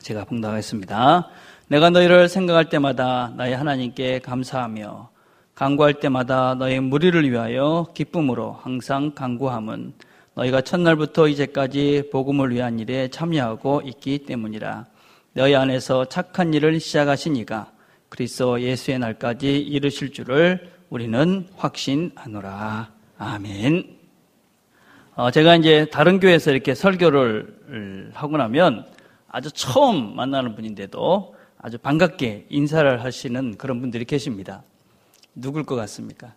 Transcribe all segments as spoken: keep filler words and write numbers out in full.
제가 봉독하겠습니다. 내가 너희를 생각할 때마다 나의 하나님께 감사하며 간구할 때마다 너희 무리를 위하여 기쁨으로 항상 간구함은 너희가 첫날부터 이제까지 복음을 위한 일에 참여하고 있기 때문이라. 너희 안에서 착한 일을 시작하신 이가 그리스도 예수의 날까지 이루실 줄을 우리는 확신하노라. 아멘. 어, 제가 이제 다른 교회에서 이렇게 설교를 하고 나면 아주 처음 만나는 분인데도 아주 반갑게 인사를 하시는 그런 분들이 계십니다. 누굴 것 같습니까?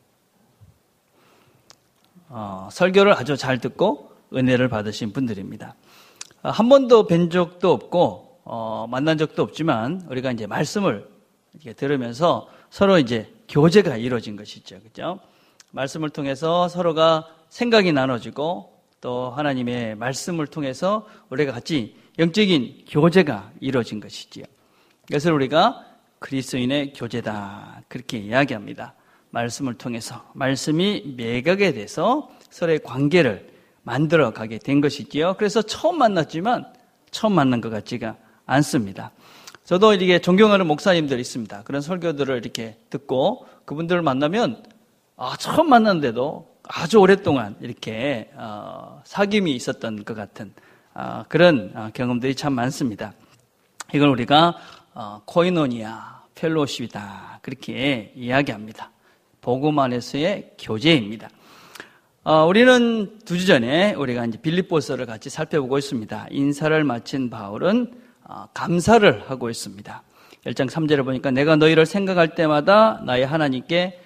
어, 설교를 아주 잘 듣고 은혜를 받으신 분들입니다. 어, 한 번도 뵌 적도 없고 어, 만난 적도 없지만 우리가 이제 말씀을 이렇게 들으면서 서로 이제 교제가 이루어진 것이죠, 그렇죠? 말씀을 통해서 서로가 생각이 나눠지고 또 하나님의 말씀을 통해서 우리가 같이 영적인 교제가 이루어진 것이지요. 그래서 우리가 그리스도인의 교제다 그렇게 이야기합니다. 말씀을 통해서 말씀이 매각에 돼서 서로의 관계를 만들어가게 된 것이지요. 그래서 처음 만났지만 처음 만난 것 같지가 않습니다. 저도 이렇게 존경하는 목사님들이 있습니다. 그런 설교들을 이렇게 듣고 그분들을 만나면 아, 처음 만났는데도 아주 오랫동안 이렇게 어, 사귐이 있었던 것 같은 어, 그런 어, 경험들이 참 많습니다. 이걸 우리가 어, 코이노니아 펠로십이다 그렇게 이야기합니다. 복음 안에서의 교제입니다. 어, 우리는 두 주 전에 우리가 이제 빌립보서를 같이 살펴보고 있습니다. 인사를 마친 바울은 어, 감사를 하고 있습니다. 일 장 삼 절에 보니까 내가 너희를 생각할 때마다 나의 하나님께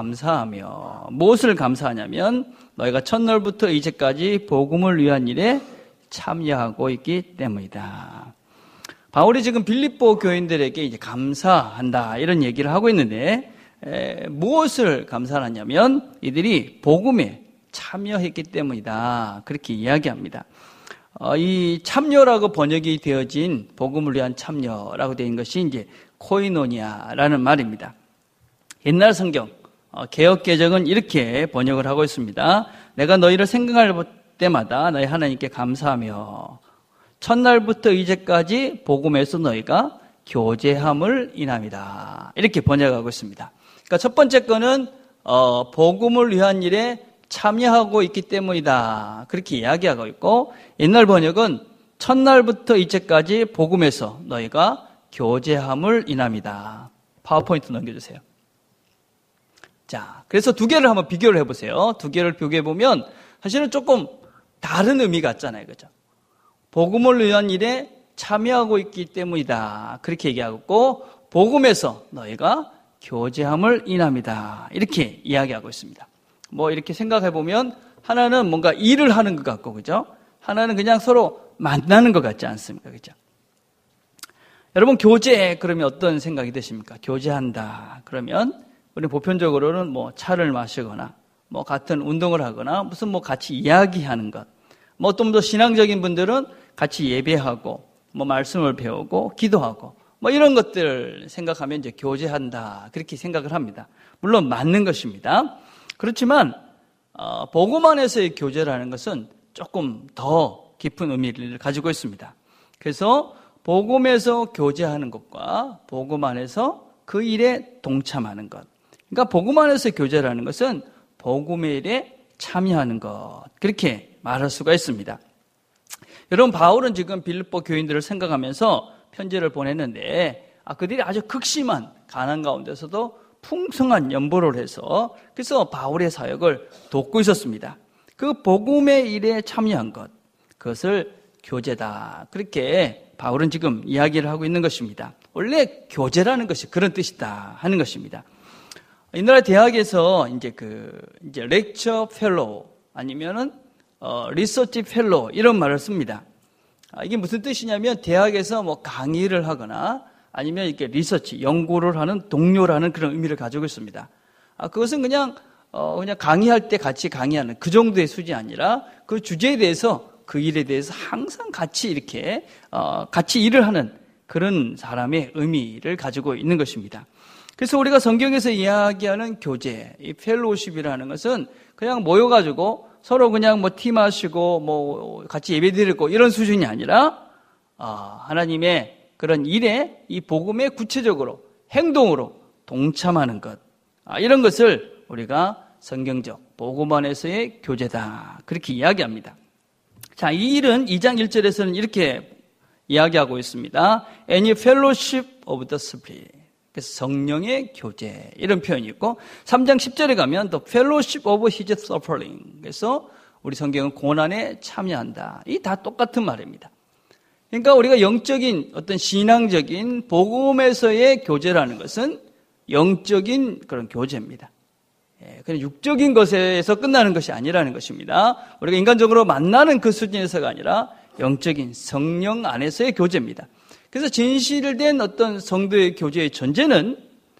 감사하며 무엇을 감사하냐면 너희가 첫날부터 이제까지 복음을 위한 일에 참여하고 있기 때문이다. 바울이 지금 빌립보 교인들에게 이제 감사한다 이런 얘기를 하고 있는데 에, 무엇을 감사하냐면 이들이 복음에 참여했기 때문이다 그렇게 이야기합니다. 어, 이 참여라고 번역이 되어진 복음을 위한 참여라고 되어 있는 것이 이제 코이노니아라는 말입니다. 옛날 성경 어, 개역 개정은 이렇게 번역을 하고 있습니다. 내가 너희를 생각할 때마다 너희 하나님께 감사하며 첫날부터 이제까지 복음에서 너희가 교제함을 인함이다. 이렇게 번역하고 있습니다. 그러니까 첫 번째 거는 어, 복음을 위한 일에 참여하고 있기 때문이다. 그렇게 이야기하고 있고 옛날 번역은 첫날부터 이제까지 복음에서 너희가 교제함을 인함이다. 파워포인트 넘겨주세요. 자, 그래서 두 개를 한번 비교를 해보세요. 두 개를 비교해보면 사실은 조금 다른 의미 같잖아요. 그죠? 복음을 위한 일에 참여하고 있기 때문이다. 그렇게 얘기하고 복음에서 너희가 교제함을 인합니다. 이렇게 이야기하고 있습니다. 뭐 이렇게 생각해보면 하나는 뭔가 일을 하는 것 같고 그죠? 하나는 그냥 서로 만나는 것 같지 않습니까? 그죠? 여러분 교제 그러면 어떤 생각이 드십니까? 교제한다 그러면 우리 보편적으로는 뭐 차를 마시거나 뭐 같은 운동을 하거나 무슨 뭐 같이 이야기하는 것, 뭐 좀 더 신앙적인 분들은 같이 예배하고 뭐 말씀을 배우고 기도하고 뭐 이런 것들 생각하면 이제 교제한다 그렇게 생각을 합니다. 물론 맞는 것입니다. 그렇지만 어, 복음 안에서의 교제라는 것은 조금 더 깊은 의미를 가지고 있습니다. 그래서 복음에서 교제하는 것과 복음 안에서 그 일에 동참하는 것. 그러니까 복음 안에서 교제라는 것은 복음의 일에 참여하는 것. 그렇게 말할 수가 있습니다. 여러분 바울은 지금 빌립보 교인들을 생각하면서 편지를 보냈는데 아, 그들이 아주 극심한 가난 가운데서도 풍성한 연보를 해서 그래서 바울의 사역을 돕고 있었습니다. 그 복음의 일에 참여한 것, 그것을 교제다. 그렇게 바울은 지금 이야기를 하고 있는 것입니다. 원래 교제라는 것이 그런 뜻이다 하는 것입니다. 이 나라 대학에서 이제 그 이제 렉처 펠로우 아니면은 어, 리서치 펠로우 이런 말을 씁니다. 아, 이게 무슨 뜻이냐면 대학에서 뭐 강의를 하거나 아니면 이렇게 리서치 연구를 하는 동료라는 그런 의미를 가지고 있습니다. 아, 그것은 그냥 어, 그냥 강의할 때 같이 강의하는 그 정도의 수준이 아니라 그 주제에 대해서 그 일에 대해서 항상 같이 이렇게 어, 같이 일을 하는 그런 사람의 의미를 가지고 있는 것입니다. 그래서 우리가 성경에서 이야기하는 교제, 이 펠로우십이라는 것은 그냥 모여가지고 서로 그냥 뭐 티 마시고 뭐 같이 예배 드리고 이런 수준이 아니라 어, 하나님의 그런 일에 이 복음에 구체적으로 행동으로 동참하는 것, 아, 이런 것을 우리가 성경적 복음 안에서의 교제다, 그렇게 이야기합니다. 자, 이 일은 이 장 일 절에서는 이렇게 이야기하고 있습니다. Any fellowship of the Spirit, 그래서 성령의 교제, 이런 표현이 있고, 삼 장 십 절에 가면 The fellowship of his suffering, 그래서 우리 성경은 고난에 참여한다. 이 다 똑같은 말입니다. 그러니까 우리가 영적인 어떤 신앙적인 복음에서의 교제라는 것은 영적인 그런 교제입니다. 예, 그냥 육적인 것에서 끝나는 것이 아니라는 것입니다. 우리가 인간적으로 만나는 그 수준에서가 아니라 영적인 성령 안에서의 교제입니다. 그래서 진실된 어떤 성도의 교제의 전제는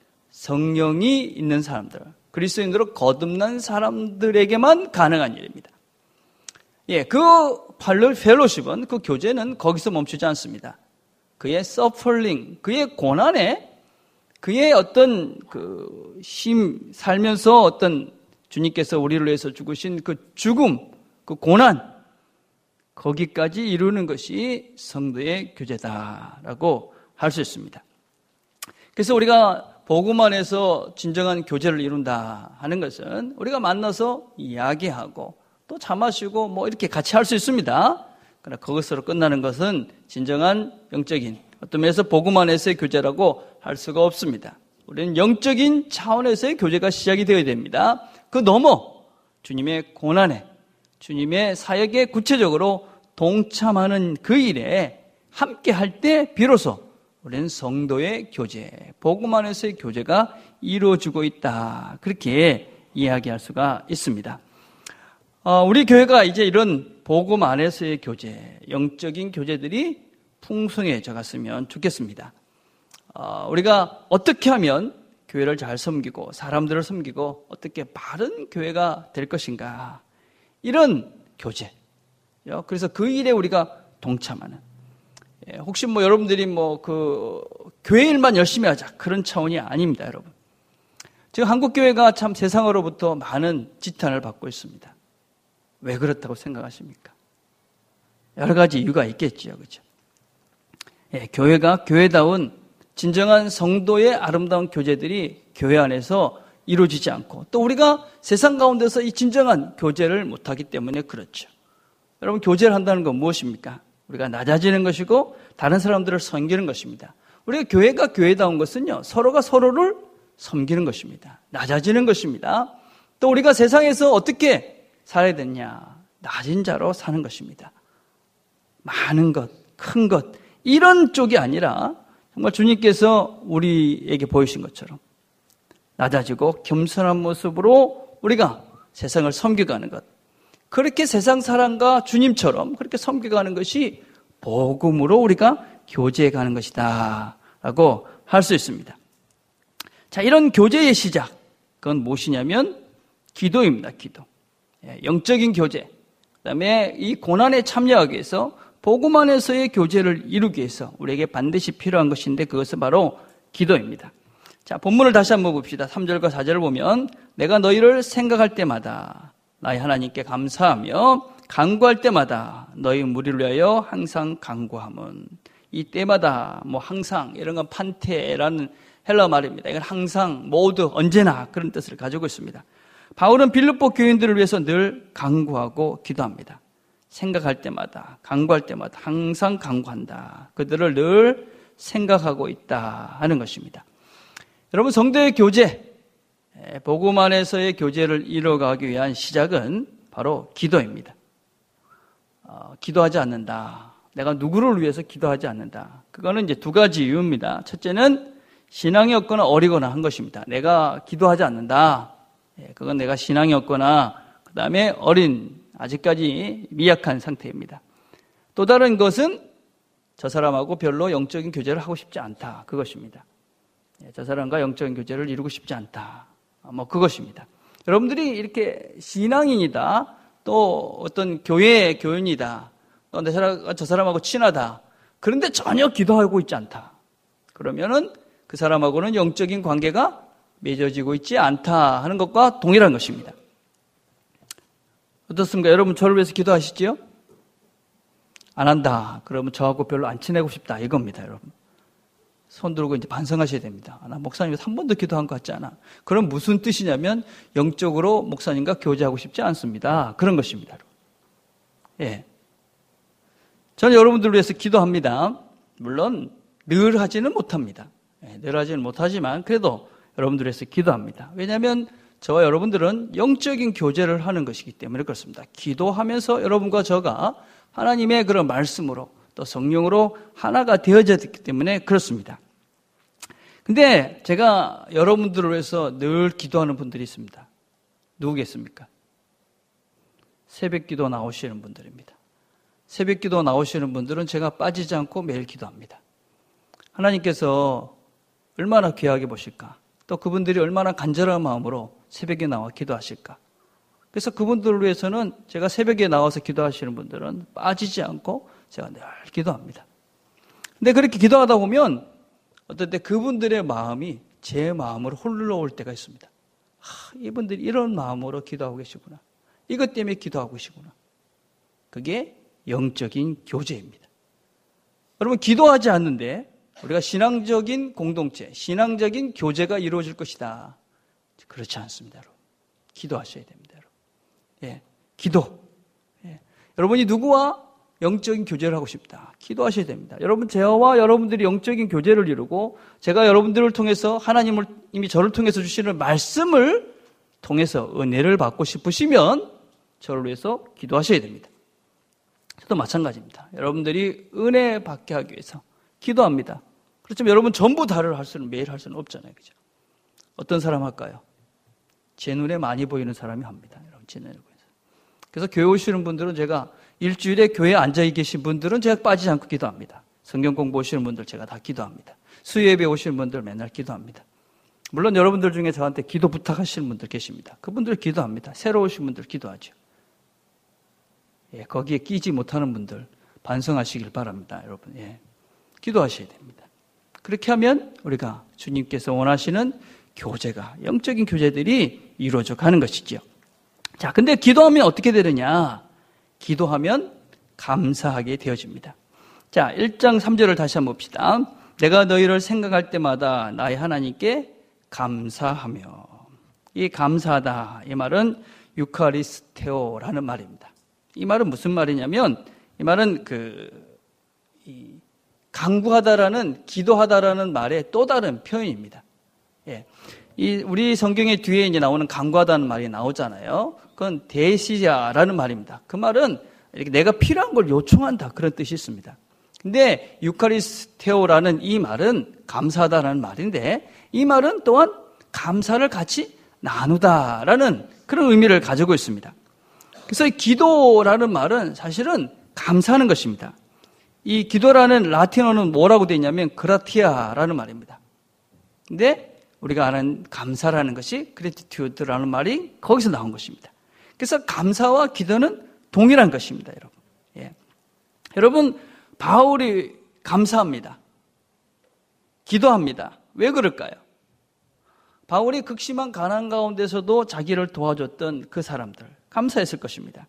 성령이 있는 사람들, 그리스도인으로 거듭난 사람들에게만 가능한 일입니다. 예, 그 펠로십은, 그 교제는 거기서 멈추지 않습니다. 그의 서플링, 그의 고난에, 그의 어떤 그 힘, 살면서 어떤 주님께서 우리를 위해서 죽으신 그 죽음, 그 고난, 거기까지 이루는 것이 성도의 교제다라고 할 수 있습니다. 그래서 우리가 복음 안에서 진정한 교제를 이룬다 하는 것은 우리가 만나서 이야기하고 또 차 마시고 뭐 이렇게 같이 할 수 있습니다. 그러나 그것으로 끝나는 것은 진정한 영적인 어떤 면에서 복음 안에서의 교제라고 할 수가 없습니다. 우리는 영적인 차원에서의 교제가 시작이 되어야 됩니다. 그 넘어 주님의 고난에, 주님의 사역에 구체적으로 동참하는 그 일에 함께 할 때 비로소 우리는 성도의 교제, 복음 안에서의 교제가 이루어지고 있다, 그렇게 이야기할 수가 있습니다. 어, 우리 교회가 이제 이런 복음 안에서의 교제, 영적인 교제들이 풍성해져 갔으면 좋겠습니다. 어, 우리가 어떻게 하면 교회를 잘 섬기고 사람들을 섬기고 어떻게 바른 교회가 될 것인가, 이런 교제. 그래서 그 일에 우리가 동참하는. 혹시 뭐 여러분들이 뭐 그 교회 일만 열심히 하자, 그런 차원이 아닙니다, 여러분. 지금 한국 교회가 참 세상으로부터 많은 지탄을 받고 있습니다. 왜 그렇다고 생각하십니까? 여러 가지 이유가 있겠지요, 그렇죠? 예, 교회가 교회다운 진정한 성도의 아름다운 교제들이 교회 안에서 이루어지지 않고, 또 우리가 세상 가운데서 이 진정한 교제를 못하기 때문에 그렇죠. 여러분, 교제를 한다는 건 무엇입니까? 우리가 낮아지는 것이고 다른 사람들을 섬기는 것입니다. 우리가 교회가 교회다운 것은요, 서로가 서로를 섬기는 것입니다. 낮아지는 것입니다. 또 우리가 세상에서 어떻게 살아야 되냐? 낮은 자로 사는 것입니다. 많은 것, 큰 것, 이런 쪽이 아니라 정말 주님께서 우리에게 보이신 것처럼 낮아지고 겸손한 모습으로 우리가 세상을 섬겨가는 것, 그렇게 세상 사람과 주님처럼 그렇게 섬겨가는 것이 복음으로 우리가 교제해가는 것이다 라고 할 수 있습니다. 자, 이런 교제의 시작, 그건 무엇이냐면 기도입니다. 기도. 영적인 교제, 그다음에 이 고난에 참여하기 위해서 복음 안에서의 교제를 이루기 위해서 우리에게 반드시 필요한 것인데, 그것은 바로 기도입니다. 자, 본문을 다시 한번 봅시다. 삼 절과 사 절을 보면, 내가 너희를 생각할 때마다 나의 하나님께 감사하며 간구할 때마다 너희 무리를 위하여 항상 간구함은, 이 때마다 뭐 항상 이런 건 판테라는 헬라 말입니다. 이건 항상, 모두, 언제나 그런 뜻을 가지고 있습니다. 바울은 빌립보 교인들을 위해서 늘 간구하고 기도합니다. 생각할 때마다, 간구할 때마다 항상 간구한다. 그들을 늘 생각하고 있다 하는 것입니다. 여러분, 성도의 교제, 복음 안에서의 교제를 이뤄가기 위한 시작은 바로 기도입니다. 어, 기도하지 않는다. 내가 누구를 위해서 기도하지 않는다. 그거는 이제 두 가지 이유입니다. 첫째는 신앙이 없거나 어리거나 한 것입니다. 내가 기도하지 않는다. 그건 내가 신앙이 없거나 그 다음에 어린, 아직까지 미약한 상태입니다. 또 다른 것은 저 사람하고 별로 영적인 교제를 하고 싶지 않다. 그것입니다. 저 사람과 영적인 교제를 이루고 싶지 않다. 뭐 그것입니다. 여러분들이 이렇게 신앙인이다, 또 어떤 교회의 교인이다, 또 내 사람, 저 사람하고 친하다, 그런데 전혀 기도하고 있지 않다. 그러면은 그 사람하고는 영적인 관계가 맺어지고 있지 않다 하는 것과 동일한 것입니다. 어떻습니까? 여러분, 저를 위해서 기도하시지요? 안 한다. 그러면 저하고 별로 안 친하고 싶다, 이겁니다, 여러분. 손 들고 이제 반성하셔야 됩니다. 아, 나 목사님께서 한 번도 기도한 것 같지 않아. 그럼 무슨 뜻이냐면 영적으로 목사님과 교제하고 싶지 않습니다. 그런 것입니다. 예. 저는 여러분들을 위해서 기도합니다. 물론 늘 하지는 못합니다. 예, 늘 하지는 못하지만 그래도 여러분들을 위해서 기도합니다. 왜냐하면 저와 여러분들은 영적인 교제를 하는 것이기 때문에 그렇습니다. 기도하면서 여러분과 저가 하나님의 그런 말씀으로 또 성령으로 하나가 되어졌기 때문에 그렇습니다. 근데 제가 여러분들을 위해서 늘 기도하는 분들이 있습니다. 누구겠습니까? 새벽 기도 나오시는 분들입니다. 새벽 기도 나오시는 분들은 제가 빠지지 않고 매일 기도합니다. 하나님께서 얼마나 귀하게 보실까? 또 그분들이 얼마나 간절한 마음으로 새벽에 나와 기도하실까? 그래서 그분들을 위해서는 제가 새벽에 나와서 기도하시는 분들은 빠지지 않고 제가 늘 기도합니다. 근데 그렇게 기도하다 보면 어떨 때 그분들의 마음이 제 마음으로 흘러올 때가 있습니다. 아, 이분들이 이런 마음으로 기도하고 계시구나. 이것 때문에 기도하고 계시구나. 그게 영적인 교제입니다. 여러분, 기도하지 않는데 우리가 신앙적인 공동체, 신앙적인 교제가 이루어질 것이다. 그렇지 않습니다, 여러분. 기도하셔야 됩니다, 여러분. 예, 기도. 예. 여러분이 누구와 영적인 교제를 하고 싶다. 기도하셔야 됩니다. 여러분, 저와 여러분들이 영적인 교제를 이루고 제가 여러분들을 통해서 하나님을 이미 저를 통해서 주시는 말씀을 통해서 은혜를 받고 싶으시면 저를 위해서 기도하셔야 됩니다. 저도 마찬가지입니다. 여러분들이 은혜 받게 하기 위해서 기도합니다. 그렇지만 여러분 전부 다를 할 수는 매일 할 수는 없잖아요. 그죠? 어떤 사람 할까요? 제 눈에 많이 보이는 사람이 합니다. 여러분, 제 눈에 보여서. 그래서 교회 오시는 분들은 제가 일주일에 교회에 앉아 계신 분들은 제가 빠지지 않고 기도합니다. 성경 공부 오시는 분들 제가 다 기도합니다. 수요예배 오시는 분들 맨날 기도합니다. 물론 여러분들 중에 저한테 기도 부탁하시는 분들 계십니다. 그분들 기도합니다. 새로 오신 분들 기도하죠. 예, 거기에 끼지 못하는 분들 반성하시길 바랍니다. 여러분, 예, 기도하셔야 됩니다. 그렇게 하면 우리가 주님께서 원하시는 교제가, 영적인 교제들이 이루어져 가는 것이죠. 자, 근데 기도하면 어떻게 되느냐? 기도하면 감사하게 되어집니다. 자, 일 장 삼 절을 다시 한번 봅시다. 내가 너희를 생각할 때마다 나의 하나님께 감사하며. 이 감사하다, 이 말은 유카리스테오라는 말입니다. 이 말은 무슨 말이냐면, 이 말은 그, 이 간구하다라는, 기도하다라는 말의 또 다른 표현입니다. 예. 이, 우리 성경의 뒤에 이제 나오는 간구하다는 말이 나오잖아요. 그건 대시자라는 말입니다. 그 말은 이렇게 내가 필요한 걸 요청한다. 그런 뜻이 있습니다. 근데 유카리스테오라는 이 말은 감사하다라는 말인데, 이 말은 또한 감사를 같이 나누다라는 그런 의미를 가지고 있습니다. 그래서 이 기도라는 말은 사실은 감사하는 것입니다. 이 기도라는 라틴어는 뭐라고 되어 있냐면 그라티아라는 말입니다. 근데 우리가 아는 감사라는 것이 그래티튜드라는 말이 거기서 나온 것입니다. 그래서 감사와 기도는 동일한 것입니다, 여러분. 예. 여러분, 바울이 감사합니다. 기도합니다. 왜 그럴까요? 바울이 극심한 가난 가운데서도 자기를 도와줬던 그 사람들, 감사했을 것입니다.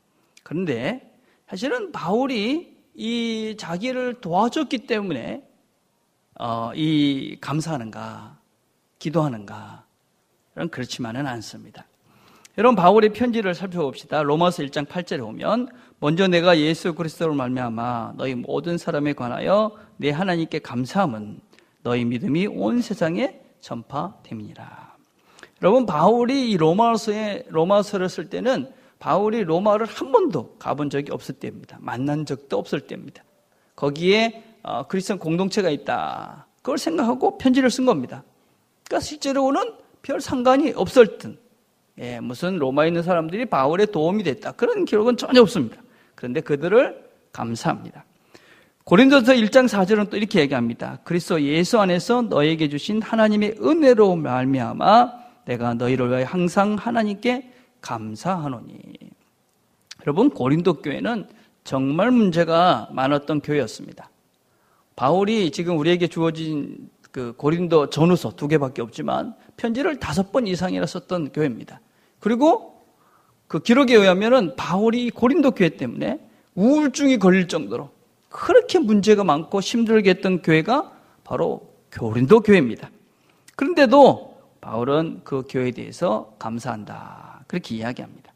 그런데 사실은 바울이 이 자기를 도와줬기 때문에 어, 이 감사하는가, 기도하는가, 그런 그렇지만은 않습니다. 여러분, 바울의 편지를 살펴봅시다. 로마서 일 장 팔 절에 보면, 먼저 내가 예수 그리스도로 말미암아 너희 모든 사람에 관하여 내 하나님께 감사함은 너희 믿음이 온 세상에 전파됨이니라. 여러분, 바울이 이 로마서에 로마서를 쓸 때는 바울이 로마를 한 번도 가본 적이 없을 때입니다. 만난 적도 없을 때입니다. 거기에 어, 크리스천 공동체가 있다. 그걸 생각하고 편지를 쓴 겁니다. 그러니까 실제로는 별 상관이 없을 듯. 예, 무슨 로마에 있는 사람들이 바울의 도움이 됐다. 그런 기록은 전혀 없습니다. 그런데 그들을 감사합니다. 고린도서 일 장 사 절은 또 이렇게 얘기합니다. 그리스도 예수 안에서 너에게 주신 하나님의 은혜로 말미암아 내가 너희를 위하여 항상 하나님께 감사하노니. 여러분, 고린도 교회는 정말 문제가 많았던 교회였습니다. 바울이 지금 우리에게 주어진 그 고린도 전후서 두 개밖에 없지만 편지를 다섯 번 이상이나 썼던 교회입니다. 그리고 그 기록에 의하면은 바울이 고린도 교회 때문에 우울증이 걸릴 정도로 그렇게 문제가 많고 힘들게 했던 교회가 바로 고린도 교회입니다. 그런데도 바울은 그 교회에 대해서 감사한다. 그렇게 이야기합니다.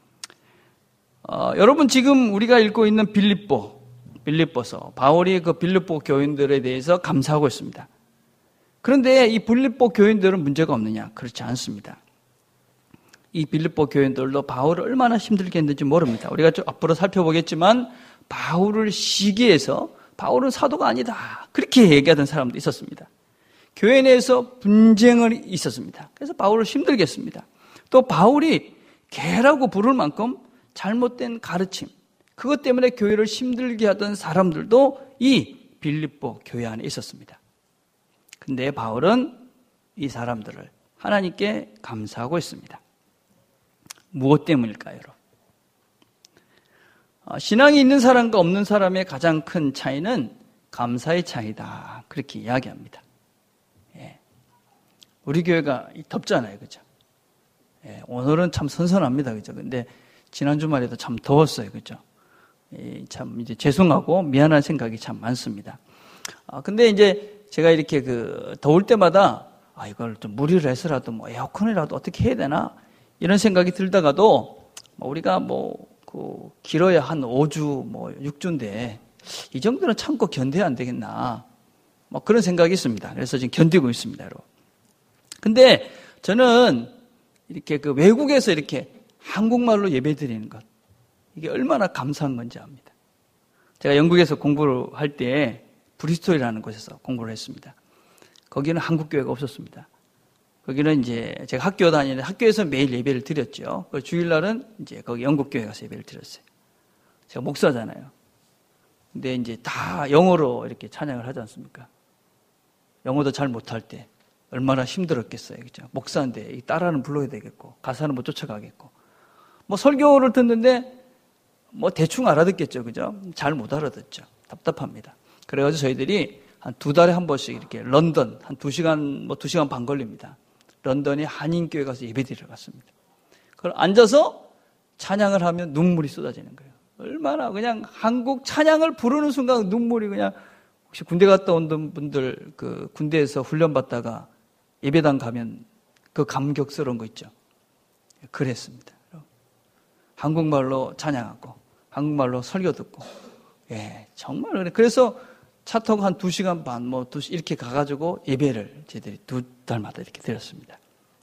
어, 여러분 지금 우리가 읽고 있는 빌립보, 빌립보서, 바울이 그 빌립보 교인들에 대해서 감사하고 있습니다. 그런데 이 빌립보 교인들은 문제가 없느냐? 그렇지 않습니다. 이 빌립보 교인들도 바울을 얼마나 힘들게 했는지 모릅니다. 우리가 좀 앞으로 살펴보겠지만 바울을 시기해서 바울은 사도가 아니다. 그렇게 얘기하던 사람도 있었습니다. 교회 내에서 분쟁이 있었습니다. 그래서 바울을 힘들게 했습니다. 또 바울이 개라고 부를 만큼 잘못된 가르침, 그것 때문에 교회를 힘들게 하던 사람들도 이 빌립보 교회 안에 있었습니다. 근데 바울은 이 사람들을 하나님께 감사하고 있습니다. 무엇 때문일까요, 여러분? 신앙이 있는 사람과 없는 사람의 가장 큰 차이는 감사의 차이다. 그렇게 이야기합니다. 예. 우리 교회가 덥잖아요, 그죠? 예. 오늘은 참 선선합니다, 그죠? 근데 지난 주말에도 참 더웠어요, 그죠? 예. 참 이제 죄송하고 미안한 생각이 참 많습니다. 아, 근데 이제 제가 이렇게 그 더울 때마다 아, 이걸 좀 무리를 해서라도 뭐 에어컨이라도 어떻게 해야 되나? 이런 생각이 들다가도 뭐 우리가 뭐 그 길어야 한 오 주, 뭐 육 주인데 이 정도는 참고 견뎌야 안 되겠나? 뭐 그런 생각이 있습니다. 그래서 지금 견디고 있습니다, 여러분. 근데 저는 이렇게 그 외국에서 이렇게 한국말로 예배드리는 것, 이게 얼마나 감사한 건지 압니다. 제가 영국에서 공부를 할 때 브리스톨이라는 곳에서 공부를 했습니다. 거기는 한국 교회가 없었습니다. 거기는 이제 제가 학교 다니는데 학교에서 매일 예배를 드렸죠. 주일날은 이제 거기 영국 교회 가서 예배를 드렸어요. 제가 목사잖아요. 근데 이제 다 영어로 이렇게 찬양을 하지 않습니까? 영어도 잘 못할 때 얼마나 힘들었겠어요, 그죠? 목사인데 따라는 불러야 되겠고 가사는 못 쫓아가겠고 뭐 설교를 듣는데 뭐 대충 알아듣겠죠, 그죠? 잘 못 알아듣죠. 답답합니다. 그래가지고 저희들이 한 두 달에 한 번씩 이렇게 런던 한 두 시간 뭐 두 시간 반 걸립니다. 런던의 한인교회 가서 예배드리러 갔습니다. 그걸 앉아서 찬양을 하면 눈물이 쏟아지는 거예요. 얼마나 그냥 한국 찬양을 부르는 순간 눈물이 그냥 혹시 군대 갔다 온 분들 그 군대에서 훈련 받다가 예배당 가면 그 감격스러운 거 있죠. 그랬습니다. 한국말로 찬양하고 한국말로 설교 듣고 예 정말 그래. 그래서 차 타고 한 두 시간 반, 뭐, 두 시, 이렇게 가가지고 예배를 저희들이 두 달마다 이렇게 드렸습니다.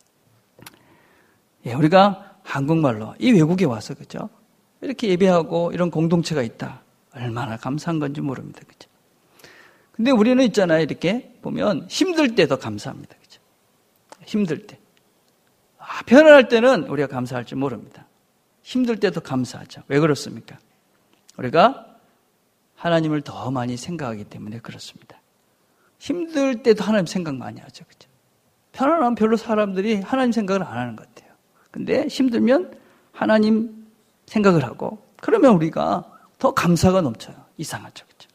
예, 우리가 한국말로 이 외국에 와서, 그죠? 이렇게 예배하고 이런 공동체가 있다. 얼마나 감사한 건지 모릅니다. 그죠? 근데 우리는 있잖아요. 이렇게 보면 힘들 때 더 감사합니다. 그죠? 힘들 때. 아, 편안할 때는 우리가 감사할 줄 모릅니다. 힘들 때도 감사하죠. 왜 그렇습니까? 우리가 하나님을 더 많이 생각하기 때문에 그렇습니다. 힘들 때도 하나님 생각 많이 하죠. 그죠? 편안하면 별로 사람들이 하나님 생각을 안 하는 것 같아요. 근데 힘들면 하나님 생각을 하고 그러면 우리가 더 감사가 넘쳐요. 이상하죠. 그죠?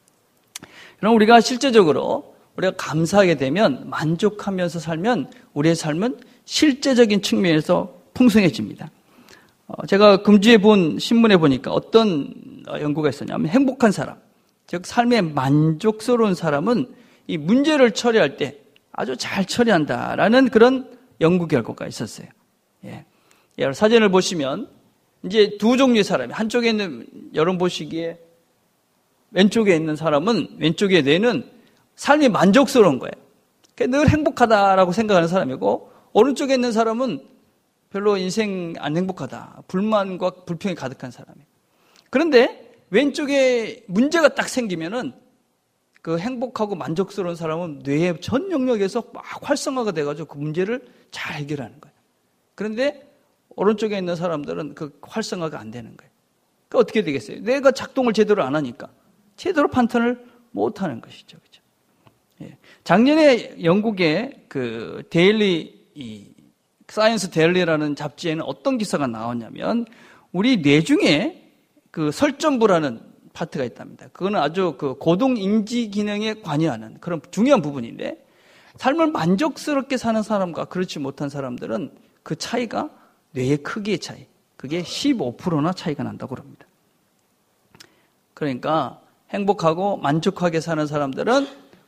그럼 우리가 실제적으로 우리가 감사하게 되면 만족하면서 살면 우리의 삶은 실제적인 측면에서 풍성해집니다. 제가 금주에 본 신문에 보니까 어떤 연구가 있었냐면 행복한 사람, 즉 삶에 만족스러운 사람은 이 문제를 처리할 때 아주 잘 처리한다라는 그런 연구 결과가 있었어요. 예. 예, 사진을 보시면 이제 두 종류의 사람이 한쪽에 있는 여러분 보시기에 왼쪽에 있는 사람은 왼쪽의 뇌는 삶이 만족스러운 거예요. 늘 행복하다라고 생각하는 사람이고 오른쪽에 있는 사람은 별로 인생 안 행복하다. 불만과 불평이 가득한 사람이에요. 그런데 왼쪽에 문제가 딱 생기면은 그 행복하고 만족스러운 사람은 뇌의 전 영역에서 막 활성화가 돼가지고 그 문제를 잘 해결하는 거예요. 그런데 오른쪽에 있는 사람들은 그 활성화가 안 되는 거예요. 그러니까 어떻게 되겠어요? 뇌가 작동을 제대로 안 하니까 제대로 판단을 못 하는 것이죠. 그렇죠? 예. 작년에 영국의 그 데일리 이 사이언스 데일리라는 잡지에는 어떤 기사가 나왔냐면 우리 뇌 중에 그 설전부라는 파트가 있답니다. 그거는 아주 그 고동 인지 기능에 관여하는 그런 중요한 부분인데 삶을 만족스럽게 사는 사람과 그렇지 못한 사람들은 그 차이가 뇌의 크기의 차이, 그게 십오 퍼센트나 차이가 난다고 그럽니다. 그러니까 행복하고 만족하게 사는 사람들은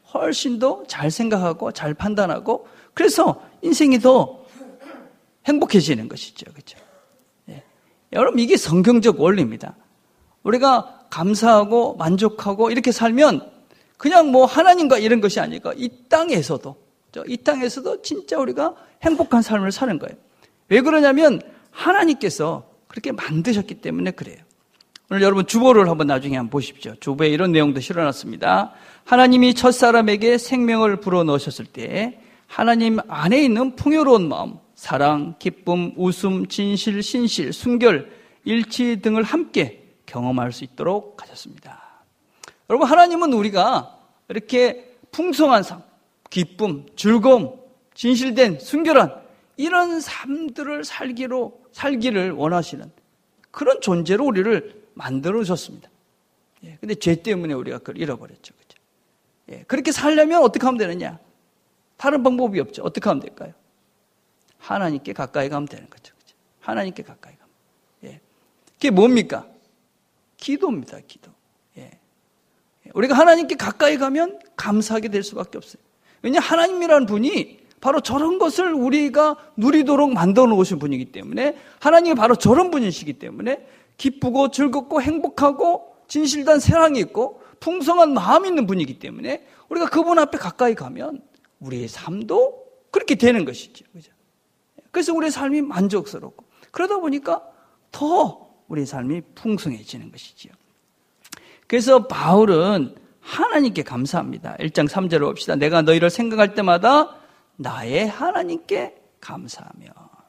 훨씬 더 잘 생각하고 잘 판단하고 그래서 인생이 더 행복해지는 것이죠. 그렇죠? 예. 여러분 이게 성경적 원리입니다. 우리가 감사하고 만족하고 이렇게 살면 그냥 뭐 하나님과 이런 것이 아니고 이 땅에서도 이 땅에서도 진짜 우리가 행복한 삶을 사는 거예요. 왜 그러냐면 하나님께서 그렇게 만드셨기 때문에 그래요. 오늘 여러분 주보를 한번 나중에 한번 보십시오. 주보에 이런 내용도 실어놨습니다. 하나님이 첫사람에게 생명을 불어넣으셨을 때 하나님 안에 있는 풍요로운 마음, 사랑, 기쁨, 웃음, 진실, 신실, 순결, 일치 등을 함께 경험할 수 있도록 하셨습니다. 여러분 하나님은 우리가 이렇게 풍성한 삶, 기쁨, 즐거움, 진실된, 순결한 이런 삶들을 살기로 살기를 원하시는 그런 존재로 우리를 만들어 주셨습니다. 예, 근데 죄 때문에 우리가 그걸 잃어버렸죠. 그렇죠? 예, 그렇게 살려면 어떻게 하면 되느냐? 다른 방법이 없죠. 어떻게 하면 될까요? 하나님께 가까이 가면 되는 거죠. 그렇죠? 하나님께 가까이 가면. 예. 그게 뭡니까? 기도입니다. 기도. 예. 우리가 하나님께 가까이 가면 감사하게 될 수밖에 없어요. 왜냐하면 하나님이라는 분이 바로 저런 것을 우리가 누리도록 만들어 놓으신 분이기 때문에 하나님이 바로 저런 분이시기 때문에 기쁘고 즐겁고 행복하고 진실된 사랑이 있고 풍성한 마음이 있는 분이기 때문에 우리가 그분 앞에 가까이 가면 우리의 삶도 그렇게 되는 것이죠. 그죠? 그래서 우리의 삶이 만족스럽고 그러다 보니까 더 우리의 삶이 풍성해지는 것이지요. 그래서 바울은 하나님께 감사합니다. 일 장 삼 절을 봅시다. 내가 너희를 생각할 때마다 나의 하나님께 감사하며.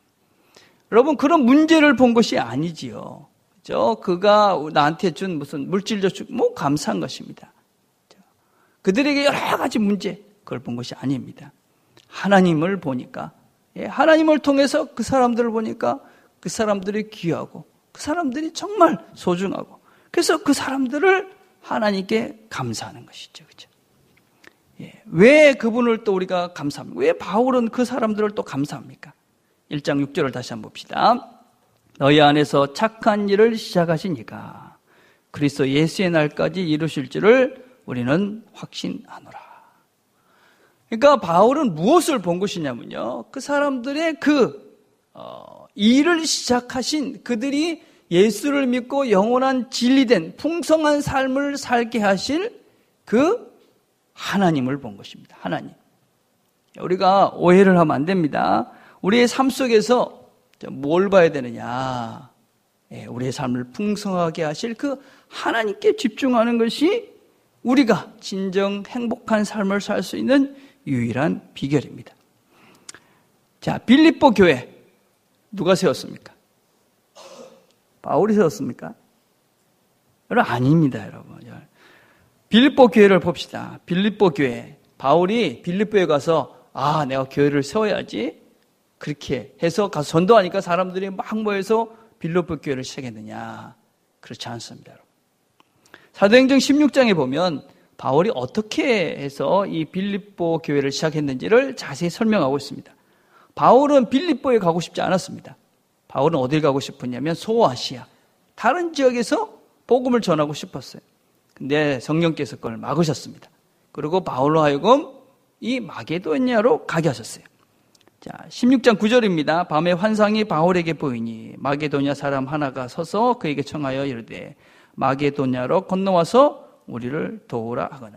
여러분 그런 문제를 본 것이 아니지요. 그죠? 그가 나한테 준 무슨 물질 저축 뭐 감사한 것입니다. 그들에게 여러 가지 문제 그걸 본 것이 아닙니다. 하나님을 보니까 예, 하나님을 통해서 그 사람들을 보니까 그 사람들이 귀하고 그 사람들이 정말 소중하고 그래서 그 사람들을 하나님께 감사하는 것이죠. 그렇죠? 예, 왜 그분을 또 우리가 감사합니까? 왜 바울은 그 사람들을 또 감사합니까? 일 장 육 절을 다시 한번 봅시다. 너희 안에서 착한 일을 시작하시니까 그리스도 예수의 날까지 이루실 줄을 우리는 확신하노라. 그러니까 바울은 무엇을 본 것이냐면요. 그 사람들의 그 어, 일을 시작하신 그들이 예수를 믿고 영원한 진리된 풍성한 삶을 살게 하실 그 하나님을 본 것입니다. 하나님. 우리가 오해를 하면 안 됩니다. 우리의 삶 속에서 뭘 봐야 되느냐. 우리의 삶을 풍성하게 하실 그 하나님께 집중하는 것이 우리가 진정 행복한 삶을 살 수 있는 유일한 비결입니다. 자, 빌립보 교회 누가 세웠습니까? 바울이 세웠습니까? 여러분 아닙니다, 여러분. 빌립보 교회를 봅시다. 빌립보 교회. 바울이 빌립보에 가서 아, 내가 교회를 세워야지. 그렇게 해서 가서 전도하니까 사람들이 막 모여서 빌립보 교회를 시작했느냐? 그렇지 않습니다, 여러분. 사도행전 십육 장에 보면 바울이 어떻게 해서 이 빌립보 교회를 시작했는지를 자세히 설명하고 있습니다. 바울은 빌립보에 가고 싶지 않았습니다. 바울은 어딜 가고 싶었냐면 소아시아, 다른 지역에서 복음을 전하고 싶었어요. 근데 성령께서 그걸 막으셨습니다. 그리고 바울로 하여금 이 마게도냐로 가게 하셨어요. 자, 십육 장 구 절입니다. 밤에 환상이 바울에게 보이니 마게도냐 사람 하나가 서서 그에게 청하여 이르되 마게도냐로 건너와서 우리를 도우라 하거나.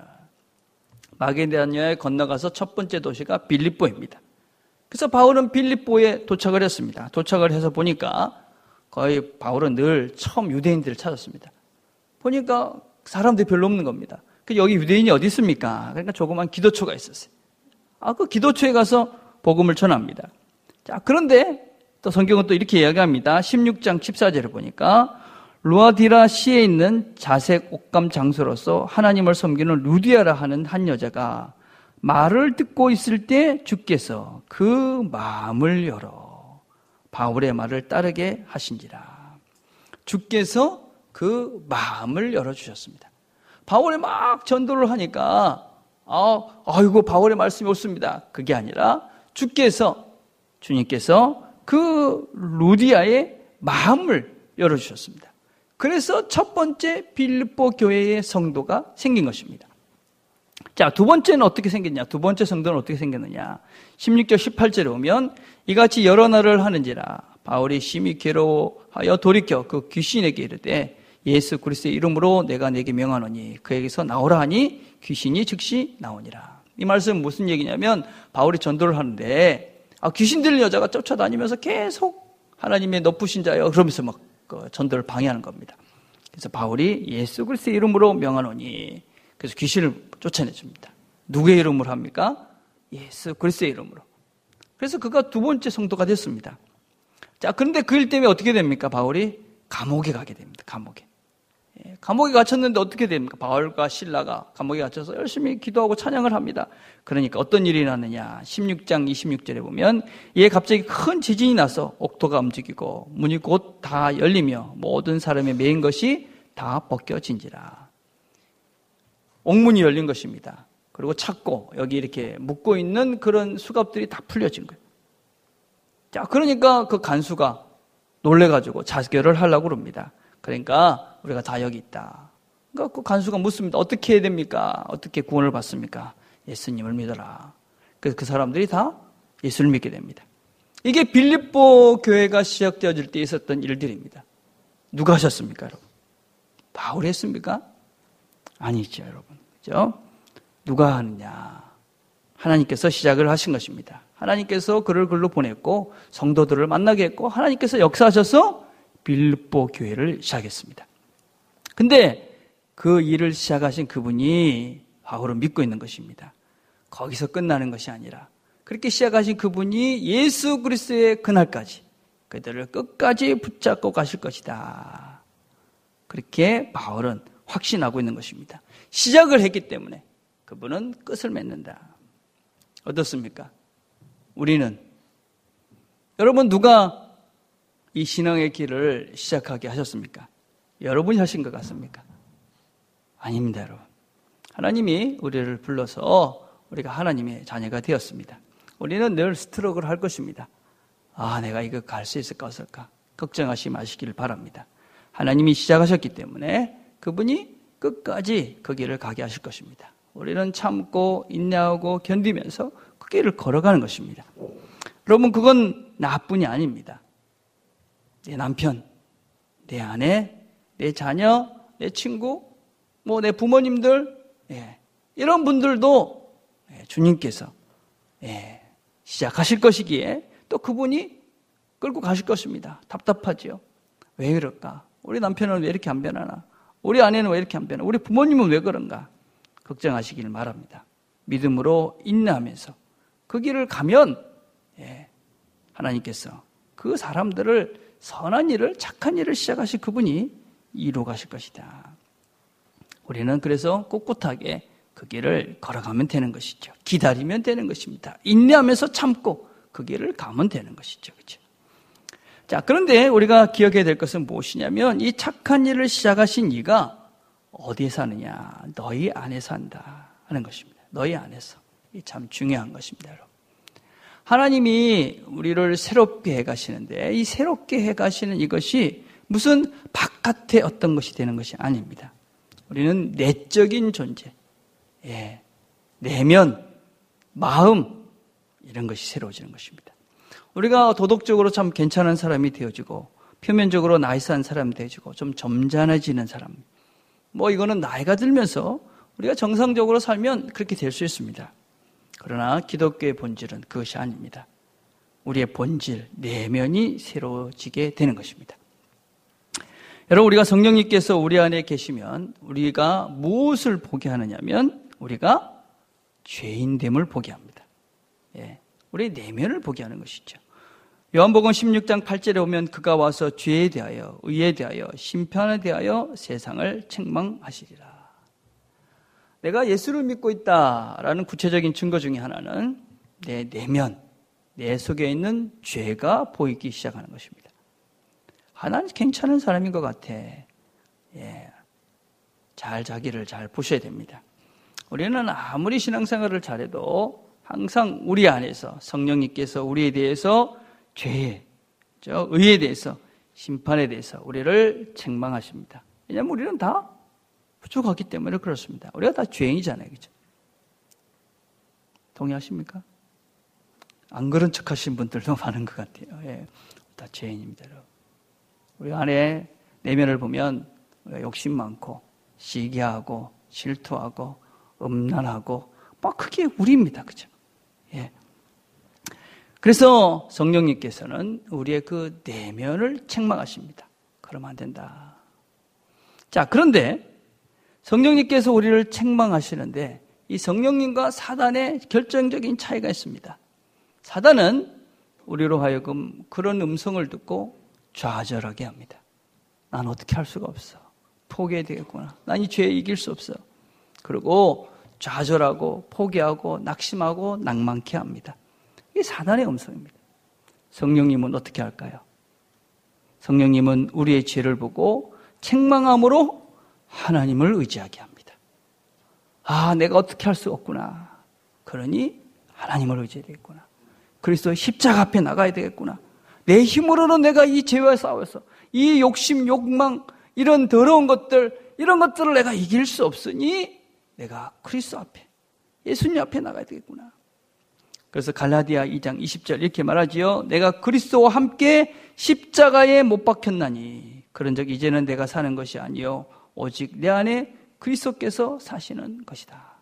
마게도냐에 건너가서 첫 번째 도시가 빌립보입니다. 그래서 바울은 빌립보에 도착을 했습니다. 도착을 해서 보니까 거의 바울은 늘 처음 유대인들을 찾았습니다. 보니까 사람들이 별로 없는 겁니다. 여기 유대인이 어디 있습니까? 그러니까 조그만 기도처가 있었어요. 아, 그 기도처에 가서 복음을 전합니다. 자, 그런데 또 성경은 또 이렇게 이야기합니다. 십육 장 십사 절을 보니까 루아디라 시에 있는 자색 옷감 장소로서 하나님을 섬기는 루디아라 하는 한 여자가 말을 듣고 있을 때 주께서 그 마음을 열어 바울의 말을 따르게 하신지라. 주께서 그 마음을 열어주셨습니다. 바울이 막 전도를 하니까 아, 아이고 바울의 말씀이 옳습니다. 그게 아니라 주께서 주님께서 그 루디아의 마음을 열어주셨습니다. 그래서 첫 번째 빌립보 교회의 성도가 생긴 것입니다. 자, 두 번째는 어떻게 생겼냐? 두 번째 성도는 어떻게 생겼느냐? 십육 절 십팔 절에 오면 이같이 여러 날을 하는지라 바울이 심히 괴로워하여 돌이켜 그 귀신에게 이르되 예수 그리스도의 이름으로 내가 내게 명하노니 그에게서 나오라 하니 귀신이 즉시 나오니라. 이 말씀은 무슨 얘기냐면 바울이 전도를 하는데 아, 귀신 들린 여자가 쫓아다니면서 계속 하나님의 높으신 자여 그러면서 막 그 전도를 방해하는 겁니다. 그래서 바울이 예수 그리스도의 이름으로 명하노니 그래서 귀신을 쫓아내줍니다. 누구의 이름으로 합니까? 예수 그리스도의 이름으로. 그래서 그가 두 번째 성도가 됐습니다. 자, 그런데 그 일 때문에 어떻게 됩니까? 바울이 감옥에 가게 됩니다. 감옥에. 예, 감옥에 갇혔는데 어떻게 됩니까? 바울과 실라가 감옥에 갇혀서 열심히 기도하고 찬양을 합니다. 그러니까 어떤 일이 났느냐? 십육 장 이십육 절에 보면 이에 갑자기 큰 지진이 나서 옥토가 움직이고 문이 곧 다 열리며 모든 사람의 매인 것이 다 벗겨진지라. 옥문이 열린 것입니다. 그리고 찾고 여기 이렇게 묶고 있는 그런 수갑들이 다 풀려진 거예요. 자, 그러니까 그 간수가 놀래가지고 자결을 하려고 그럽니다. 그러니까 우리가 다 여기 있다. 그러니까 그 간수가 묻습니다. 어떻게 해야 됩니까? 어떻게 구원을 받습니까? 예수님을 믿어라. 그래서 그 사람들이 다 예수를 믿게 됩니다. 이게 빌립보 교회가 시작되어질 때 있었던 일들입니다. 누가 하셨습니까, 여러분? 바울이 했습니까? 아니죠, 여러분. 그죠? 누가 하느냐? 하나님께서 시작을 하신 것입니다. 하나님께서 그를 글로 보냈고 성도들을 만나게 했고 하나님께서 역사하셔서 빌립보 교회를 시작했습니다. 근데 그 일을 시작하신 그분이 바울을 믿고 있는 것입니다. 거기서 끝나는 것이 아니라 그렇게 시작하신 그분이 예수 그리스도의 그날까지 그들을 끝까지 붙잡고 가실 것이다. 그렇게 바울은 확신하고 있는 것입니다. 시작을 했기 때문에 그분은 끝을 맺는다. 어떻습니까? 우리는 여러분 누가 이 신앙의 길을 시작하게 하셨습니까? 여러분이 하신 것 같습니까? 아닙니다, 여러분. 하나님이 우리를 불러서 우리가 하나님의 자녀가 되었습니다. 우리는 늘 스트럭을 할 것입니다. 아, 내가 이거 갈 수 있을까 없을까? 걱정하지 마시길 바랍니다. 하나님이 시작하셨기 때문에 그분이 끝까지 그 길을 가게 하실 것입니다. 우리는 참고 인내하고 견디면서 그 길을 걸어가는 것입니다. 여러분, 그건 나뿐이 아닙니다. 내 남편, 내 아내, 내 자녀, 내 친구, 뭐 내 부모님들, 예, 이런 분들도 예, 주님께서 예, 시작하실 것이기에 또 그분이 끌고 가실 것입니다. 답답하지요. 왜 이럴까? 우리 남편은 왜 이렇게 안 변하나? 우리 아내는 왜 이렇게 안 변하나? 우리 부모님은 왜 그런가? 걱정하시길 바랍니다. 믿음으로 인내하면서 그 길을 가면 예, 하나님께서 그 사람들을 선한 일을 착한 일을 시작하실 그분이 이루어 가실 것이다. 우리는 그래서 꿋꿋하게 그 길을 걸어가면 되는 것이죠. 기다리면 되는 것입니다. 인내하면서 참고 그 길을 가면 되는 것이죠. 그렇죠? 자, 그런데 우리가 기억해야 될 것은 무엇이냐면 이 착한 일을 시작하신 이가 어디에 사느냐? 너희 안에 산다 하는 것입니다. 너희 안에서. 이 참 중요한 것입니다, 여러분. 하나님이 우리를 새롭게 해가시는데 이 새롭게 해가시는 이것이 무슨 바깥의 어떤 것이 되는 것이 아닙니다. 우리는 내적인 존재, 예, 내면, 마음 이런 것이 새로워지는 것입니다. 우리가 도덕적으로 참 괜찮은 사람이 되어지고 표면적으로 나이스한 사람이 되어지고 좀 점잖아지는 사람, 뭐 이거는 나이가 들면서 우리가 정상적으로 살면 그렇게 될 수 있습니다. 그러나 기독교의 본질은 그것이 아닙니다. 우리의 본질, 내면이 새로워지게 되는 것입니다. 여러분, 우리가 성령님께서 우리 안에 계시면 우리가 무엇을 보게 하느냐면 우리가 죄인됨을 보게 합니다. 예, 우리 내면을 보게 하는 것이죠. 요한복음 십육 장 팔 절에 오면 그가 와서 죄에 대하여, 의에 대하여, 심판에 대하여 세상을 책망하시리라. 내가 예수를 믿고 있다라는 구체적인 증거 중에 하나는 내 내면, 내 속에 있는 죄가 보이기 시작하는 것입니다. 아, 난 괜찮은 사람인 것 같아. 예, 잘 자기를 잘 보셔야 됩니다. 우리는 아무리 신앙생활을 잘해도 항상 우리 안에서 성령님께서 우리에 대해서 죄에, 의에 대해서, 심판에 대해서 우리를 책망하십니다. 왜냐하면 우리는 다 부족하기 때문에 그렇습니다. 우리가 다 죄인이잖아요. 그죠? 동의하십니까? 안 그런 척 하신 분들도 많은 것 같아요. 예, 다 죄인입니다. 우리 안에 내면을 보면 욕심 많고 시기하고 질투하고 음란하고 막 그게 우리입니다. 그죠? 예. 그래서 성령님께서는 우리의 그 내면을 책망하십니다. 그러면 안 된다. 자, 그런데 성령님께서 우리를 책망하시는데 이 성령님과 사단의 결정적인 차이가 있습니다. 사단은 우리로 하여금 그런 음성을 듣고 좌절하게 합니다. 난 어떻게 할 수가 없어. 포기해야 되겠구나. 난 이 죄에 이길 수 없어. 그리고 좌절하고 포기하고 낙심하고 낭만케 합니다. 이게 사단의 음성입니다. 성령님은 어떻게 할까요? 성령님은 우리의 죄를 보고 책망함으로 하나님을 의지하게 합니다. 아, 내가 어떻게 할 수 없구나. 그러니 하나님을 의지해야 되겠구나. 그리스도의 십자가 앞에 나가야 되겠구나. 내 힘으로는 내가 이 죄와 싸워서 이 욕심, 욕망, 이런 더러운 것들, 이런 것들을 내가 이길 수 없으니 내가 그리스도 앞에, 예수님 앞에 나가야 되겠구나. 그래서 갈라디아 이 장 이십 절 이렇게 말하지요. 내가 그리스도와 함께 십자가에 못 박혔나니 그런즉 이제는 내가 사는 것이 아니요 오직 내 안에 그리스도께서 사시는 것이다.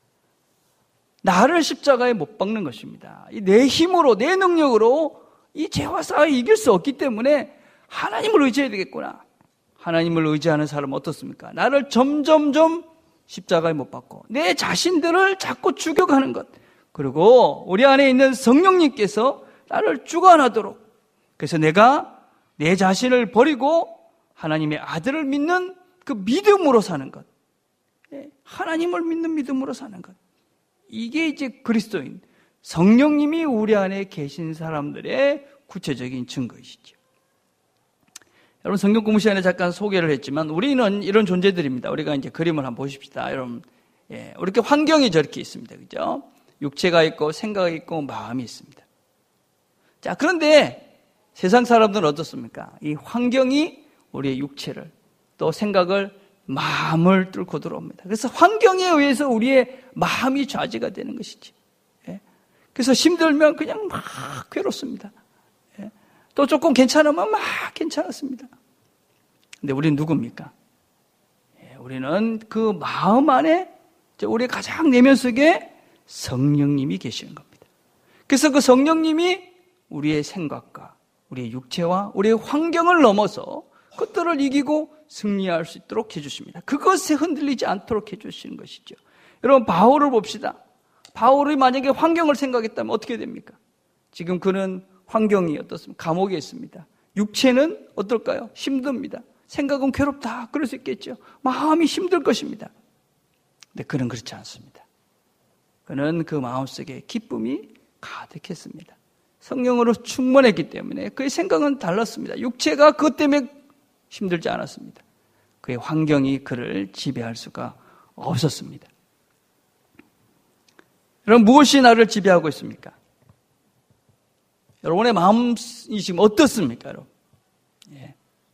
나를 십자가에 못 박는 것입니다. 내 힘으로, 내 능력으로 이 죄와 싸워 이길 수 없기 때문에 하나님을 의지해야 되겠구나. 하나님을 의지하는 사람은 어떻습니까? 나를 점점점 십자가에 못 박고 내 자신들을 자꾸 죽여가는 것, 그리고 우리 안에 있는 성령님께서 나를 주관하도록, 그래서 내가 내 자신을 버리고 하나님의 아들을 믿는 그 믿음으로 사는 것, 하나님을 믿는 믿음으로 사는 것, 이게 이제 그리스도인 성령님이 우리 안에 계신 사람들의 구체적인 증거이시죠. 여러분, 성경 공부 시간에 잠깐 소개를 했지만 우리는 이런 존재들입니다. 우리가 이제 그림을 한번 보십시다. 여러분, 예, 이렇게 환경이 저렇게 있습니다. 그죠? 육체가 있고 생각이 있고 마음이 있습니다. 자, 그런데 세상 사람들은 어떻습니까? 이 환경이 우리의 육체를 또 생각을, 마음을 뚫고 들어옵니다. 그래서 환경에 의해서 우리의 마음이 좌지가 되는 것이지. 예? 그래서 힘들면 그냥 막 괴롭습니다. 예? 또 조금 괜찮으면 막 괜찮았습니다. 근데 우리는 누굽니까? 예, 우리는 그 마음 안에 우리의 가장 내면 속에 성령님이 계시는 겁니다. 그래서 그 성령님이 우리의 생각과 우리의 육체와 우리의 환경을 넘어서 그것들을 이기고 승리할 수 있도록 해주십니다. 그것에 흔들리지 않도록 해주시는 것이죠. 여러분, 바울을 봅시다. 바울이 만약에 환경을 생각했다면 어떻게 됩니까? 지금 그는 환경이 어떻습니까? 감옥에 있습니다. 육체는 어떨까요? 힘듭니다. 생각은 괴롭다. 그럴 수 있겠죠. 마음이 힘들 것입니다. 근데 그는 그렇지 않습니다. 그는 그 마음속에 기쁨이 가득했습니다. 성령으로 충만했기 때문에 그의 생각은 달랐습니다. 육체가 그것 때문에 힘들지 않았습니다. 그의 환경이 그를 지배할 수가 없었습니다. 여러분, 무엇이 나를 지배하고 있습니까? 여러분의 마음이 지금 어떻습니까, 여러분? 예.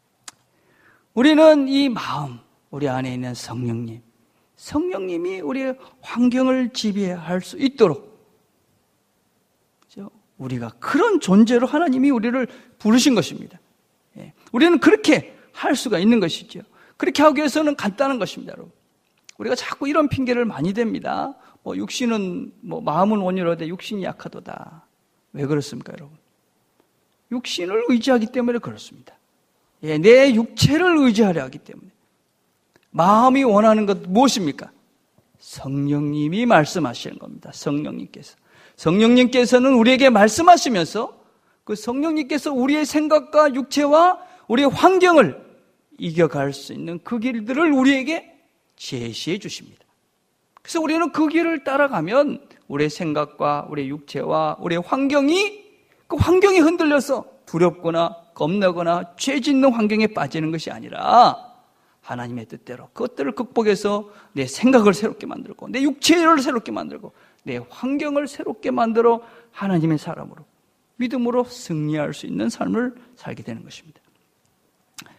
우리는 이 마음, 우리 안에 있는 성령님, 성령님이 우리의 환경을 지배할 수 있도록, 그렇죠? 우리가 그런 존재로 하나님이 우리를 부르신 것입니다. 예. 우리는 그렇게 할 수가 있는 것이죠. 그렇게 하기 위해서는 간단한 것입니다, 여러분. 우리가 자꾸 이런 핑계를 많이 댑니다. 뭐 육신은 뭐 마음은 온유하되 육신이 약하도다. 왜 그렇습니까, 여러분? 육신을 의지하기 때문에 그렇습니다. 예, 내 육체를 의지하려 하기 때문에. 마음이 원하는 것 무엇입니까? 성령님이 말씀하시는 겁니다. 성령님께서. 성령님께서는 우리에게 말씀하시면서 그 성령님께서 우리의 생각과 육체와 우리의 환경을 이겨갈 수 있는 그 길들을 우리에게 제시해 주십니다. 그래서 우리는 그 길을 따라가면 우리의 생각과 우리의 육체와 우리의 환경이, 그 환경이 흔들려서 두렵거나 겁나거나 죄 짓는 환경에 빠지는 것이 아니라 하나님의 뜻대로 그것들을 극복해서 내 생각을 새롭게 만들고 내 육체를 새롭게 만들고 내 환경을 새롭게 만들어 하나님의 사람으로 믿음으로 승리할 수 있는 삶을 살게 되는 것입니다.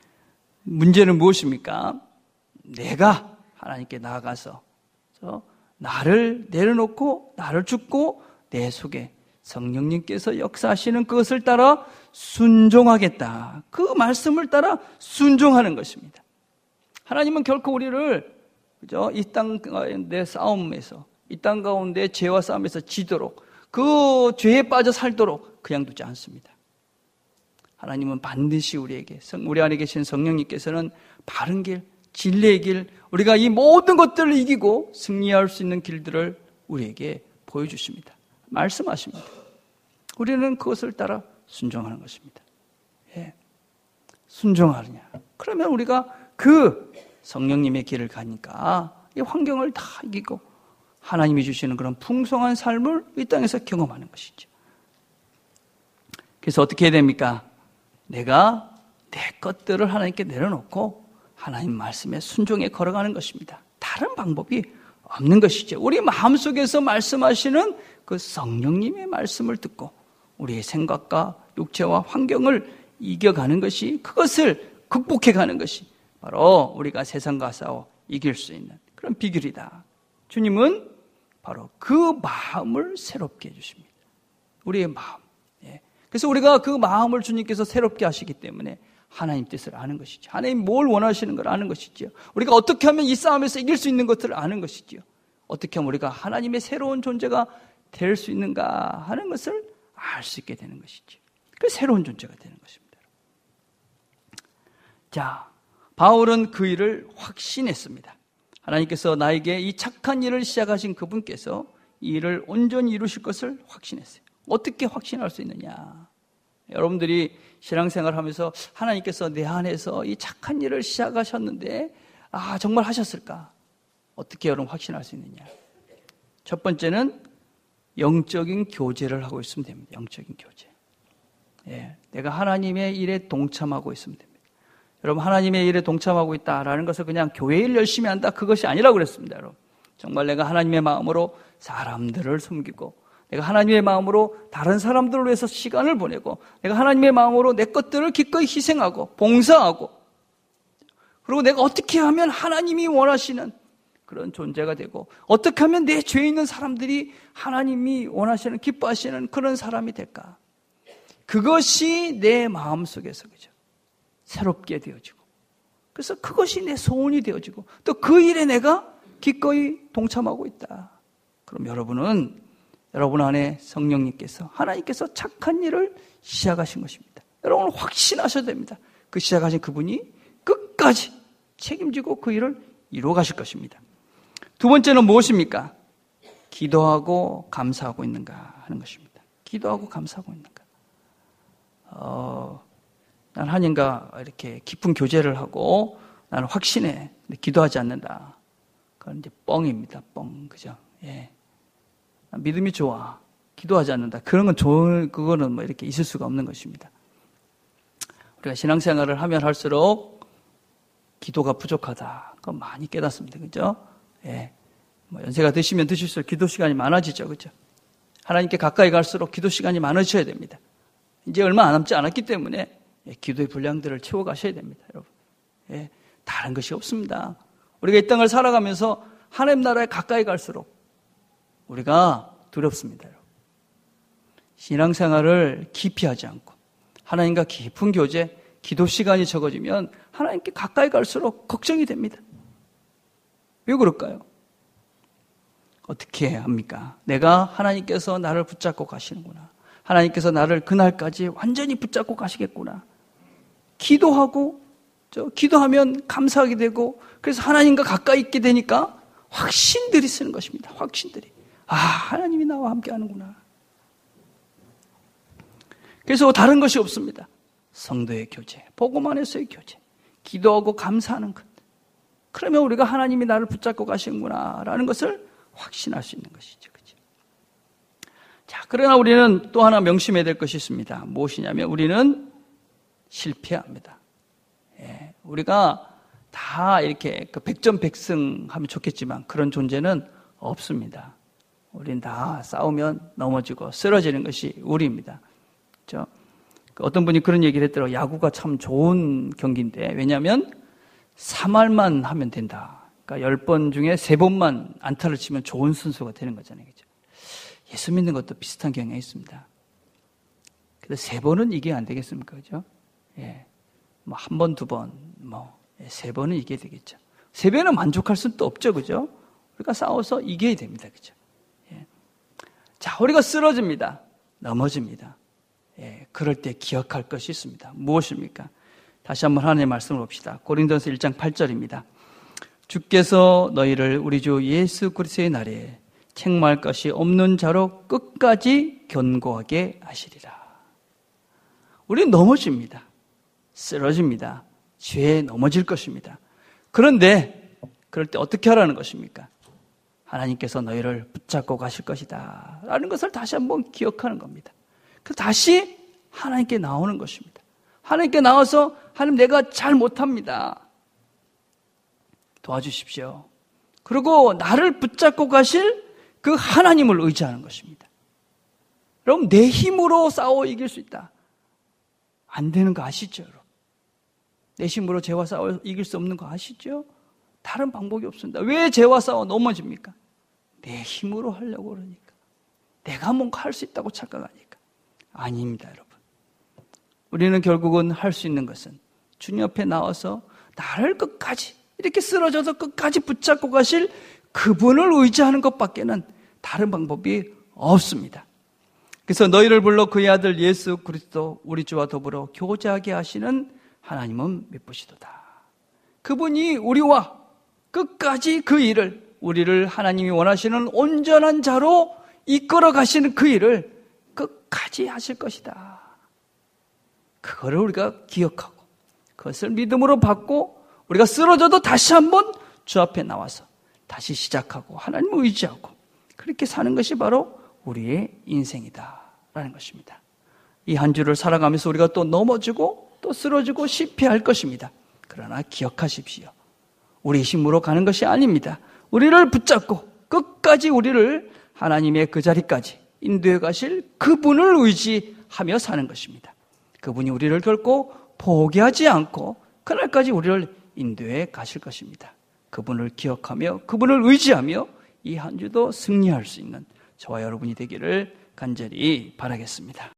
문제는 무엇입니까? 내가 하나님께 나아가서 나를 내려놓고 나를 죽고 내 속에 성령님께서 역사하시는 그것을 따라 순종하겠다. 그 말씀을 따라 순종하는 것입니다. 하나님은 결코 우리를 그죠? 이 땅 가운데 싸움에서, 이 땅 가운데 죄와 싸움에서 지도록, 그 죄에 빠져 살도록 그냥 두지 않습니다. 하나님은 반드시 우리에게, 우리 안에 계신 성령님께서는 바른 길, 진리의 길, 우리가 이 모든 것들을 이기고 승리할 수 있는 길들을 우리에게 보여주십니다. 말씀하십니다. 우리는 그것을 따라 순종하는 것입니다. 예. 순종하느냐. 그러면 우리가 그 성령님의 길을 가니까 이 환경을 다 이기고 하나님이 주시는 그런 풍성한 삶을 이 땅에서 경험하는 것이죠. 그래서 어떻게 해야 됩니까? 내가 내 것들을 하나님께 내려놓고 하나님 말씀에 순종해 걸어가는 것입니다. 다른 방법이 없는 것이죠. 우리 마음속에서 말씀하시는 그 성령님의 말씀을 듣고 우리의 생각과 육체와 환경을 이겨가는 것이, 그것을 극복해가는 것이 바로 우리가 세상과 싸워 이길 수 있는 그런 비결이다. 주님은 바로 그 마음을 새롭게 해주십니다. 우리의 마음. 예. 그래서 우리가 그 마음을 주님께서 새롭게 하시기 때문에 하나님 뜻을 아는 것이죠. 하나님 뭘 원하시는 걸 아는 것이죠. 우리가 어떻게 하면 이 싸움에서 이길 수 있는 것들을 아는 것이죠. 어떻게 하면 우리가 하나님의 새로운 존재가 될 수 있는가 하는 것을 알 수 있게 되는 것이죠. 그 새로운 존재가 되는 것입니다. 자, 바울은 그 일을 확신했습니다. 하나님께서 나에게 이 착한 일을 시작하신 그분께서 이 일을 온전히 이루실 것을 확신했어요. 어떻게 확신할 수 있느냐? 여러분들이 신앙생활을 하면서 하나님께서 내 안에서 이 착한 일을 시작하셨는데 아 정말 하셨을까? 어떻게 여러분 확신할 수 있느냐? 첫 번째는 영적인 교제를 하고 있으면 됩니다. 영적인 교제. 예, 내가 하나님의 일에 동참하고 있으면 됩니다. 여러분 하나님의 일에 동참하고 있다라는 것을 그냥 교회 일 열심히 한다 그것이 아니라고 그랬습니다. 여러분 정말 내가 하나님의 마음으로 사람들을 섬기고 내가 하나님의 마음으로 다른 사람들을 위해서 시간을 보내고 내가 하나님의 마음으로 내 것들을 기꺼이 희생하고 봉사하고 그리고 내가 어떻게 하면 하나님이 원하시는 그런 존재가 되고 어떻게 하면 내 죄 있는 사람들이 하나님이 원하시는 기뻐하시는 그런 사람이 될까? 그것이 내 마음속에서 그죠? 새롭게 되어지고 그래서 그것이 내 소원이 되어지고 또 그 일에 내가 기꺼이 동참하고 있다. 그럼 여러분은 여러분 안에 성령님께서 하나님께서 착한 일을 시작하신 것입니다. 여러분은 확신하셔야 됩니다. 그 시작하신 그분이 끝까지 책임지고 그 일을 이루어 가실 것입니다. 두 번째는 무엇입니까? 기도하고 감사하고 있는가 하는 것입니다. 기도하고 감사하고 있는가. 어, 난 하나님과 이렇게 깊은 교제를 하고 나는 확신해. 근데 기도하지 않는다. 그건 이제 뻥입니다. 뻥. 그죠? 예. 믿음이 좋아. 기도하지 않는다. 그런 건 좋은, 그거는 뭐 이렇게 있을 수가 없는 것입니다. 우리가 신앙생활을 하면 할수록 기도가 부족하다. 그건 많이 깨닫습니다. 그죠? 예. 뭐 연세가 드시면 드실수록 기도 시간이 많아지죠. 그죠? 하나님께 가까이 갈수록 기도 시간이 많으셔야 됩니다. 이제 얼마 안 남지 않았기 때문에 예, 기도의 분량들을 채워가셔야 됩니다. 여러분. 예. 다른 것이 없습니다. 우리가 이 땅을 살아가면서 하나님 나라에 가까이 갈수록 우리가 두렵습니다. 신앙생활을 깊이 하지 않고 하나님과 깊은 교제, 기도 시간이 적어지면 하나님께 가까이 갈수록 걱정이 됩니다. 왜 그럴까요? 어떻게 합니까? 내가 하나님께서 나를 붙잡고 가시는구나. 하나님께서 나를 그날까지 완전히 붙잡고 가시겠구나. 기도하고 저 기도하면 감사하게 되고 그래서 하나님과 가까이 있게 되니까 확신들이 쓰는 것입니다. 확신들이. 아, 하나님이 나와 함께 하는구나. 그래서 다른 것이 없습니다. 성도의 교제, 복음 안에서의 교제, 기도하고 감사하는 것. 그러면 우리가 하나님이 나를 붙잡고 가시는구나 라는 것을 확신할 수 있는 것이죠. 그렇죠? 자, 그러나 우리는 또 하나 명심해야 될 것이 있습니다. 무엇이냐면 우리는 실패합니다. 예, 우리가 다 이렇게 백전백승 하면 좋겠지만 그런 존재는 없습니다. 우린 다 싸우면 넘어지고 쓰러지는 것이 우리입니다. 그렇죠? 어떤 분이 그런 얘기를 했더라고요. 야구가 참 좋은 경기인데 왜냐하면 삼 할만 하면 된다. 그러니까 열 번 중에 세 번만 안타를 치면 좋은 순서가 되는 거잖아요. 그죠? 예수 믿는 것도 비슷한 경향이 있습니다. 근데 세 번은 이겨야 안 되겠습니까? 그죠? 예. 뭐 한 번, 두 번, 뭐, 세 번은 이겨야 되겠죠. 세 배는 만족할 수는 또 없죠. 그죠? 우리가 싸워서 이겨야 됩니다. 그죠? 예. 자, 우리가 쓰러집니다. 넘어집니다. 예. 그럴 때 기억할 것이 있습니다. 무엇입니까? 다시 한번 하나님의 말씀을 봅시다. 고린도서 일 장 팔 절입니다. 주께서 너희를 우리 주 예수 그리스도의 날에 책망할 것이 없는 자로 끝까지 견고하게 하시리라. 우리는 넘어집니다. 쓰러집니다. 죄에 넘어질 것입니다. 그런데 그럴 때 어떻게 하라는 것입니까? 하나님께서 너희를 붙잡고 가실 것이다 라는 것을 다시 한번 기억하는 겁니다. 그래서 다시 하나님께 나오는 것입니다. 하나님께 나와서 하나님 내가 잘 못합니다. 도와주십시오. 그리고 나를 붙잡고 가실 그 하나님을 의지하는 것입니다. 여러분, 내 힘으로 싸워 이길 수 있다. 안 되는 거 아시죠? 여러분? 내 힘으로 죄와 싸워 이길 수 없는 거 아시죠? 다른 방법이 없습니다. 왜 죄와 싸워 넘어집니까? 내 힘으로 하려고 그러니까. 내가 뭔가 할 수 있다고 착각하니까. 아닙니다, 여러분. 우리는 결국은 할 수 있는 것은 주님 앞에 나와서 나를 끝까지 이렇게 쓰러져서 끝까지 붙잡고 가실 그분을 의지하는 것밖에는 다른 방법이 없습니다. 그래서 너희를 불러 그의 아들 예수 그리스도 우리 주와 더불어 교제하게 하시는 하나님은 미쁘시도다. 그분이 우리와 끝까지 그 일을, 우리를 하나님이 원하시는 온전한 자로 이끌어 가시는 그 일을 끝까지 하실 것이다. 그거를 우리가 기억하고 그것을 믿음으로 받고 우리가 쓰러져도 다시 한번 주 앞에 나와서 다시 시작하고 하나님을 의지하고 그렇게 사는 것이 바로 우리의 인생이다라는 것입니다. 이 한 주를 살아가면서 우리가 또 넘어지고 또 쓰러지고 실패할 것입니다. 그러나 기억하십시오. 우리 힘으로 가는 것이 아닙니다. 우리를 붙잡고 끝까지 우리를 하나님의 그 자리까지 인도해 가실 그분을 의지하며 사는 것입니다. 그분이 우리를 결코 포기하지 않고 그날까지 우리를 인도해 가실 것입니다. 그분을 기억하며 그분을 의지하며 이 한 주도 승리할 수 있는 저와 여러분이 되기를 간절히 바라겠습니다.